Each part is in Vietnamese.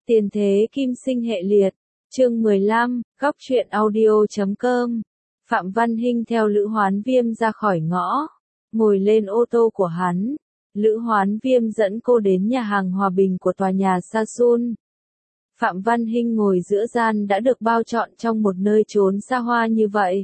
Tiền thế kim sinh hệ liệt, chương 15, góc truyện audio.com. Phạm Văn Hinh theo Lữ Hoán Viêm ra khỏi ngõ, ngồi lên ô tô của hắn. Lữ Hoán Viêm dẫn cô đến nhà hàng Hòa Bình của tòa nhà Sasun. Phạm Văn Hinh ngồi giữa gian đã được bao trọn trong một nơi trốn xa hoa như vậy.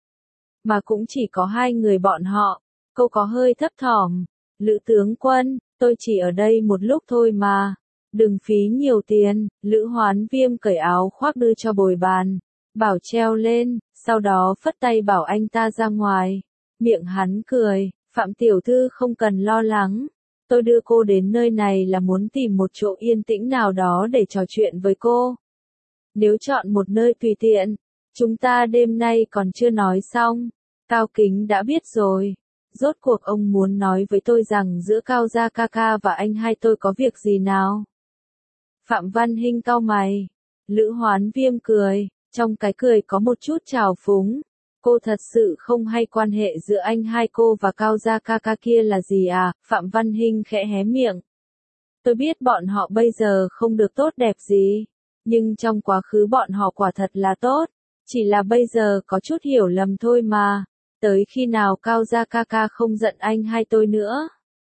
Mà cũng chỉ có hai người bọn họ, cô có hơi thấp thỏm. Lữ tướng quân, tôi chỉ ở đây một lúc thôi mà. Đừng phí nhiều tiền. Lữ Hoán Viêm cởi áo khoác đưa cho bồi bàn, bảo treo lên, sau đó phất tay bảo anh ta ra ngoài. Miệng hắn cười, Phạm tiểu thư không cần lo lắng. Tôi đưa cô đến nơi này là muốn tìm một chỗ yên tĩnh nào đó để trò chuyện với cô. Nếu chọn một nơi tùy tiện, chúng ta đêm nay còn chưa nói xong. Cao Kính đã biết rồi. Rốt cuộc ông muốn nói với tôi rằng giữa Cao Gia ca ca và anh hai tôi có việc gì nào? Phạm Văn Hinh cau mày. Lữ Hoán Viêm cười, trong cái cười có một chút trào phúng. Cô thật sự không hay quan hệ giữa anh hai cô và Cao Gia ca ca kia là gì à? Phạm Văn Hinh khẽ hé miệng. Tôi biết bọn họ bây giờ không được tốt đẹp gì, nhưng trong quá khứ bọn họ quả thật là tốt. Chỉ là bây giờ có chút hiểu lầm thôi mà. Tới khi nào Cao Gia ca ca không giận anh hai tôi nữa,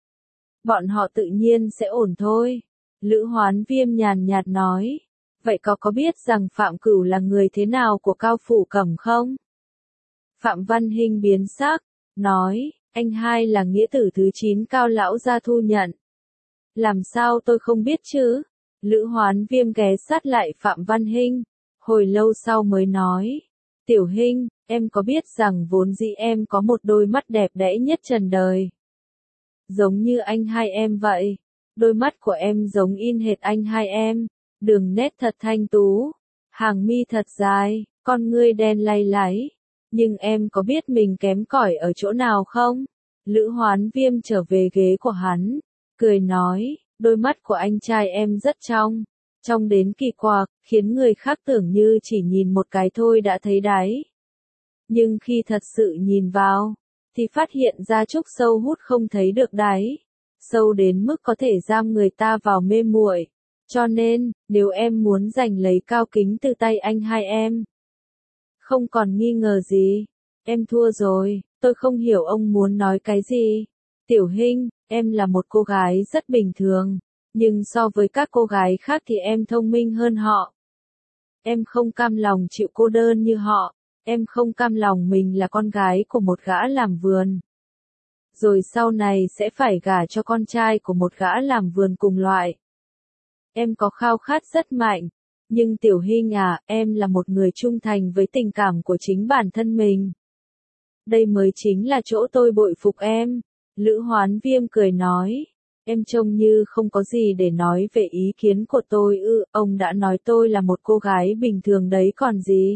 bọn họ tự nhiên sẽ ổn thôi. Lữ Hoán Viêm nhàn nhạt nói. Vậy có biết rằng Phạm Cửu là người thế nào của Cao Phủ Cẩm không? Phạm Văn Hinh biến sắc, nói, anh hai là nghĩa tử thứ 9 Cao lão gia thu nhận. Làm sao tôi không biết chứ? Lữ Hoán Viêm ghé sát lại Phạm Văn Hinh, hồi lâu sau mới nói. Tiểu Hinh, em có biết rằng vốn dĩ em có một đôi mắt đẹp đẽ nhất trần đời. Giống như anh hai em vậy. Đôi mắt của em giống in hệt anh hai em. Đường nét thật thanh tú, hàng mi thật dài, con ngươi đen lay láy. Nhưng em có biết mình kém cỏi ở chỗ nào không? Lữ Hoán Viêm trở về ghế của hắn, cười nói, đôi mắt của anh trai em rất trong đến kỳ quặc, khiến người khác tưởng như chỉ nhìn một cái thôi đã thấy đáy. Nhưng khi thật sự nhìn vào, thì phát hiện ra trúc sâu hút không thấy được đáy, sâu đến mức có thể giam người ta vào mê muội. Cho nên, nếu em muốn giành lấy Cao Kính từ tay anh hai em, không còn nghi ngờ gì, em thua rồi. Tôi không hiểu ông muốn nói cái gì. Tiểu Hinh, em là một cô gái rất bình thường, nhưng so với các cô gái khác thì em thông minh hơn họ. Em không cam lòng chịu cô đơn như họ. Em không cam lòng mình là con gái của một gã làm vườn, rồi sau này sẽ phải gả cho con trai của một gã làm vườn cùng loại. Em có khao khát rất mạnh, nhưng Tiểu Hinh à, em là một người trung thành với tình cảm của chính bản thân mình. Đây mới chính là chỗ tôi bội phục em. Lữ Hoán Viêm cười nói, em trông như không có gì để nói về ý kiến của tôi ư? Ông đã nói tôi là một cô gái bình thường đấy còn gì.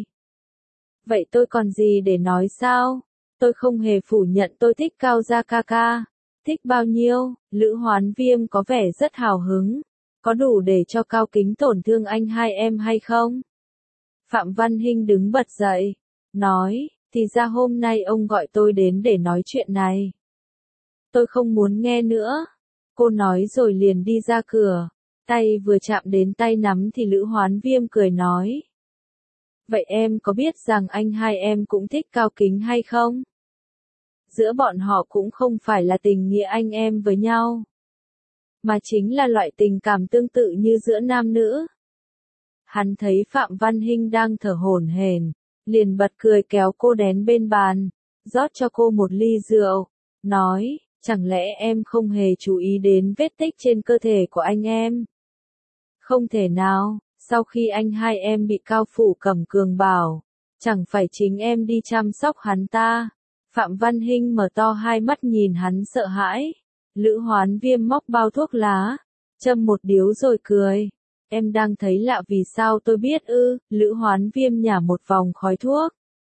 Vậy tôi còn gì để nói sao? Tôi không hề phủ nhận tôi thích Cao Gia ca ca. Thích bao nhiêu? Lữ Hoán Viêm có vẻ rất hào hứng. Có đủ để cho Cao Kính tổn thương anh hai em hay không? Phạm Văn Hinh đứng bật dậy, nói, thì ra hôm nay ông gọi tôi đến để nói chuyện này. Tôi không muốn nghe nữa. Cô nói rồi liền đi ra cửa. Tay vừa chạm đến tay nắm thì Lữ Hoán Viêm cười nói. Vậy em có biết rằng anh hai em cũng thích Cao Kính hay không? Giữa bọn họ cũng không phải là tình nghĩa anh em với nhau, mà chính là loại tình cảm tương tự như giữa nam nữ. Hắn thấy Phạm Văn Hinh đang thở hổn hển, liền bật cười kéo cô đến bên bàn, rót cho cô một ly rượu, nói, chẳng lẽ em không hề chú ý đến vết tích trên cơ thể của anh em? Không thể nào, sau khi anh hai em bị Cao Phủ Cẩm cường bảo, chẳng phải chính em đi chăm sóc hắn ta? Phạm Văn Hinh mở to hai mắt nhìn hắn sợ hãi. Lữ Hoán Viêm móc bao thuốc lá, châm một điếu rồi cười. Em đang thấy lạ vì sao tôi biết ư? Lữ Hoán Viêm nhả một vòng khói thuốc,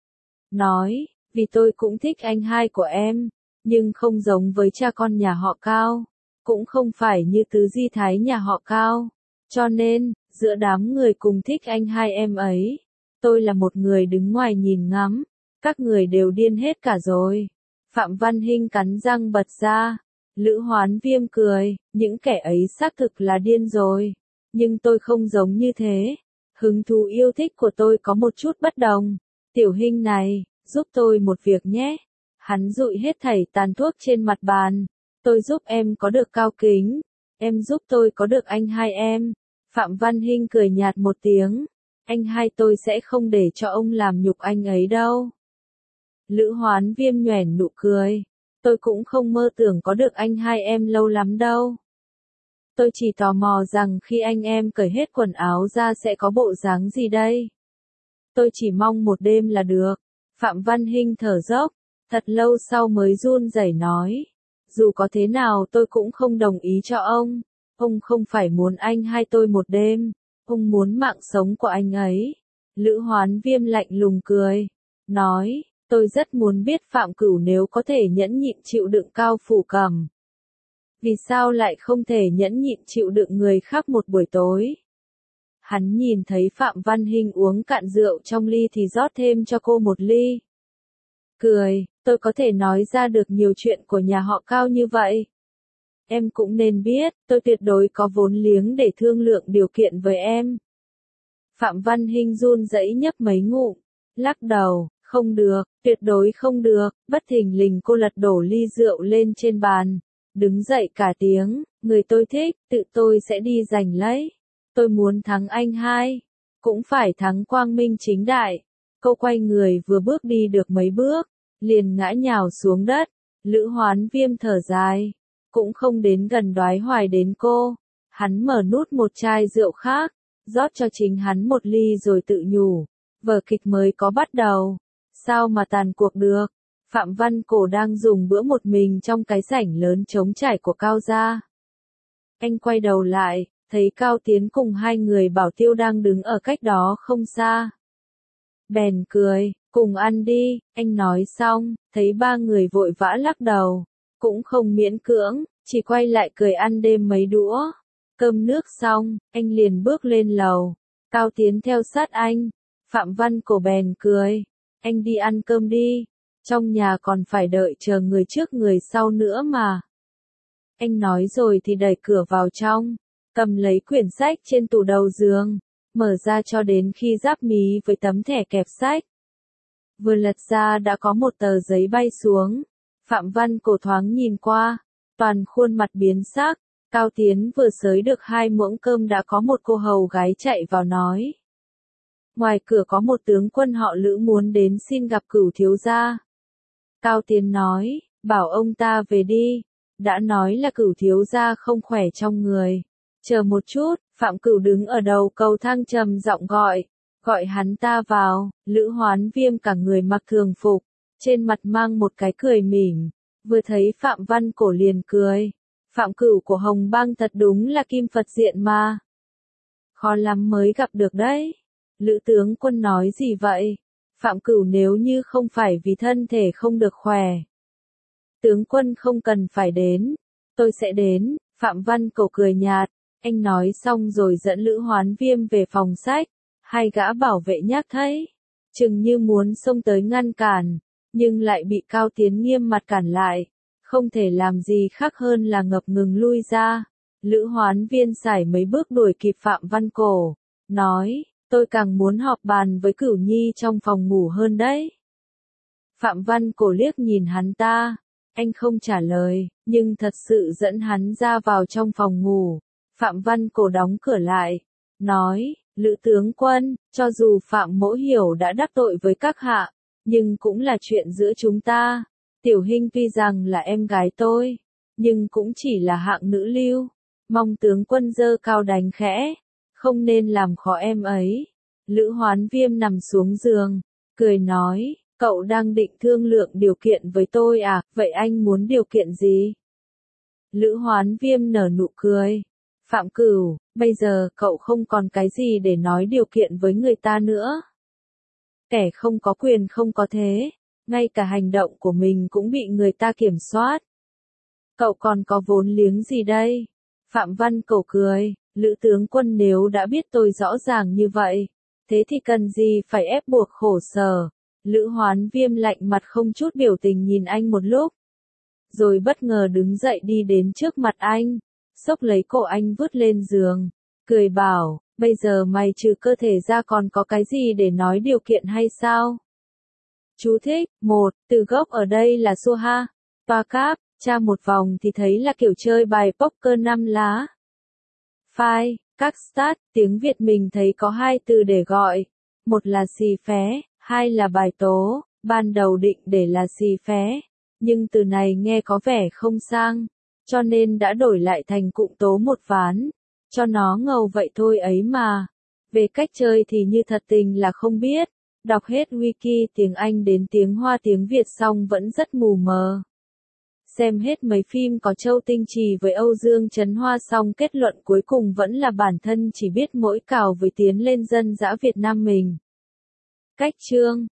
nói, vì tôi cũng thích anh hai của em, nhưng không giống với cha con nhà họ Cao, cũng không phải như tứ di thái nhà họ Cao. Cho nên, giữa đám người cùng thích anh hai em ấy, tôi là một người đứng ngoài nhìn ngắm. Các người đều điên hết cả rồi. Phạm Văn Hinh cắn răng bật ra. Lữ Hoán Viêm cười, những kẻ ấy xác thực là điên rồi. Nhưng tôi không giống như thế. Hứng thú yêu thích của tôi có một chút bất đồng. Tiểu Hinh này, giúp tôi một việc nhé. Hắn dụi hết thảy tàn thuốc trên mặt bàn. Tôi giúp em có được cao kính. Em giúp tôi có được anh hai em. Phạm Văn Hinh cười nhạt một tiếng. Anh hai tôi sẽ không để cho ông làm nhục anh ấy đâu. Lữ Hoán Viêm nhoẻn nụ cười. Tôi cũng không mơ tưởng có được anh hai em lâu lắm đâu. Tôi chỉ tò mò rằng khi anh em cởi hết quần áo ra sẽ có bộ dáng gì đây. Tôi chỉ mong một đêm là được. Phạm Văn Hinh thở dốc, thật lâu sau mới run rẩy nói. Dù có thế nào tôi cũng không đồng ý cho ông. Ông không phải muốn anh hai tôi một đêm. Ông muốn mạng sống của anh ấy. Lữ Hoán Viêm lạnh lùng cười. Nói, tôi rất muốn biết Phạm Cửu nếu có thể nhẫn nhịn chịu đựng Cao Phủ Cầm. Vì sao lại không thể nhẫn nhịn chịu đựng người khác một buổi tối? Hắn nhìn thấy Phạm Văn Hinh uống cạn rượu trong ly thì rót thêm cho cô một ly. Cười, tôi có thể nói ra được nhiều chuyện của nhà họ Cao như vậy. Em cũng nên biết, tôi tuyệt đối có vốn liếng để thương lượng điều kiện với em. Phạm Văn Hinh run rẩy nhấp mấy ngụm, lắc đầu, không được, tuyệt đối không được. Bất thình lình cô lật đổ ly rượu lên trên bàn, đứng dậy cả tiếng, người tôi thích, tự tôi sẽ đi giành lấy. Tôi muốn thắng anh hai, cũng phải thắng quang minh chính đại. Cô quay người vừa bước đi được mấy bước, liền ngã nhào xuống đất. Lữ Hoán Viêm thở dài, cũng không đến gần đoái hoài đến cô. Hắn mở nút một chai rượu khác, rót cho chính hắn một ly rồi tự nhủ, vở kịch mới có bắt đầu, sao mà tàn cuộc được. Phạm Văn Cổ đang dùng bữa một mình trong cái sảnh lớn trống trải của Cao gia. Anh quay đầu lại, thấy Cao Tiến cùng hai người bảo tiêu đang đứng ở cách đó không xa. Bèn cười, cùng ăn đi, anh nói xong, thấy ba người vội vã lắc đầu, cũng không miễn cưỡng, chỉ quay lại cười ăn đêm mấy đũa. Cơm nước xong, anh liền bước lên lầu, Cao Tiến theo sát anh. Phạm Văn Cổ bèn cười, anh đi ăn cơm đi, trong nhà còn phải đợi chờ người trước người sau nữa mà. Anh nói rồi thì đẩy cửa vào trong, cầm lấy quyển sách trên tủ đầu giường, mở ra cho đến khi giáp mí với tấm thẻ kẹp sách. Vừa lật ra đã có một tờ giấy bay xuống. Phạm Văn Cổ thoáng nhìn qua, toàn khuôn mặt biến sắc. Cao Tiến vừa xới được 2 muỗng cơm đã có một cô hầu gái chạy vào nói. Ngoài cửa có một tướng quân họ Lữ muốn đến xin gặp Cửu thiếu gia. Cao Tiến nói, bảo ông ta về đi, đã nói là Cửu thiếu gia không khỏe trong người. Chờ một chút, Phạm Cửu đứng ở đầu cầu thang trầm giọng gọi hắn ta vào. Lữ Hoán Viêm cả người mặc thường phục, trên mặt mang một cái cười mỉm, vừa thấy Phạm Văn Cổ liền cười. Phạm Cửu của Hồng Bang thật đúng là kim Phật diện mà. Khó lắm mới gặp được đấy. Lữ tướng quân nói gì vậy? Phạm Cửu nếu như không phải vì thân thể không được khỏe. Tướng quân không cần phải đến, tôi sẽ đến. Phạm Văn Cổ cười nhạt, anh nói xong rồi dẫn Lữ Hoán Viêm về phòng sách. Hai gã bảo vệ nhác thấy, chừng như muốn xông tới ngăn cản, nhưng lại bị Cao Tiến nghiêm mặt cản lại. Không thể làm gì khác hơn là ngập ngừng lui ra. Lữ Hoán Viên sải mấy bước đuổi kịp Phạm Văn Cổ, nói, tôi càng muốn họp bàn với Cửu Nhi trong phòng ngủ hơn đấy. Phạm Văn Cổ liếc nhìn hắn ta, anh không trả lời, nhưng thật sự dẫn hắn ra vào trong phòng ngủ. Phạm Văn Cổ đóng cửa lại, nói, Lữ tướng quân, cho dù Phạm Mỗ Hiểu đã đắc tội với các hạ, nhưng cũng là chuyện giữa chúng ta. Tiểu Hinh tuy rằng là em gái tôi, nhưng cũng chỉ là hạng nữ lưu, mong tướng quân dơ cao đánh khẽ, không nên làm khó em ấy. Lữ Hoán Viêm nằm xuống giường, cười nói, cậu đang định thương lượng điều kiện với tôi à, vậy anh muốn điều kiện gì? Lữ Hoán Viêm nở nụ cười, Phạm Cửu, bây giờ cậu không còn cái gì để nói điều kiện với người ta nữa. Kẻ không có quyền không có thế. Ngay cả hành động của mình cũng bị người ta kiểm soát. Cậu còn có vốn liếng gì đây? Phạm Văn Cổ cười, Lữ tướng quân nếu đã biết tôi rõ ràng như vậy, thế thì cần gì phải ép buộc khổ sở. Lữ Hoán Viêm lạnh mặt không chút biểu tình nhìn anh một lúc, rồi bất ngờ đứng dậy đi đến trước mặt anh, xốc lấy cổ anh vứt lên giường, cười bảo, bây giờ mày trừ cơ thể ra còn có cái gì để nói điều kiện hay sao? Chú thích, 1, từ gốc ở đây là Soha, Toa Cáp, tra một vòng thì thấy là kiểu chơi bài poker 5 lá. Phai, các stat, tiếng Việt mình thấy có hai từ để gọi, một là xì phé, hai là bài tố, ban đầu định để là xì phé, nhưng từ này nghe có vẻ không sang, cho nên đã đổi lại thành cụm tố một ván, cho nó ngầu vậy thôi ấy mà. Về cách chơi thì như thật tình là không biết, đọc hết wiki tiếng Anh đến tiếng Hoa tiếng Việt xong vẫn rất mù mờ. Xem hết mấy phim có Châu Tinh Trì với Âu Dương Trấn Hoa xong kết luận cuối cùng vẫn là bản thân chỉ biết mỗi cào với tiến lên dân dã Việt Nam mình. Cách chương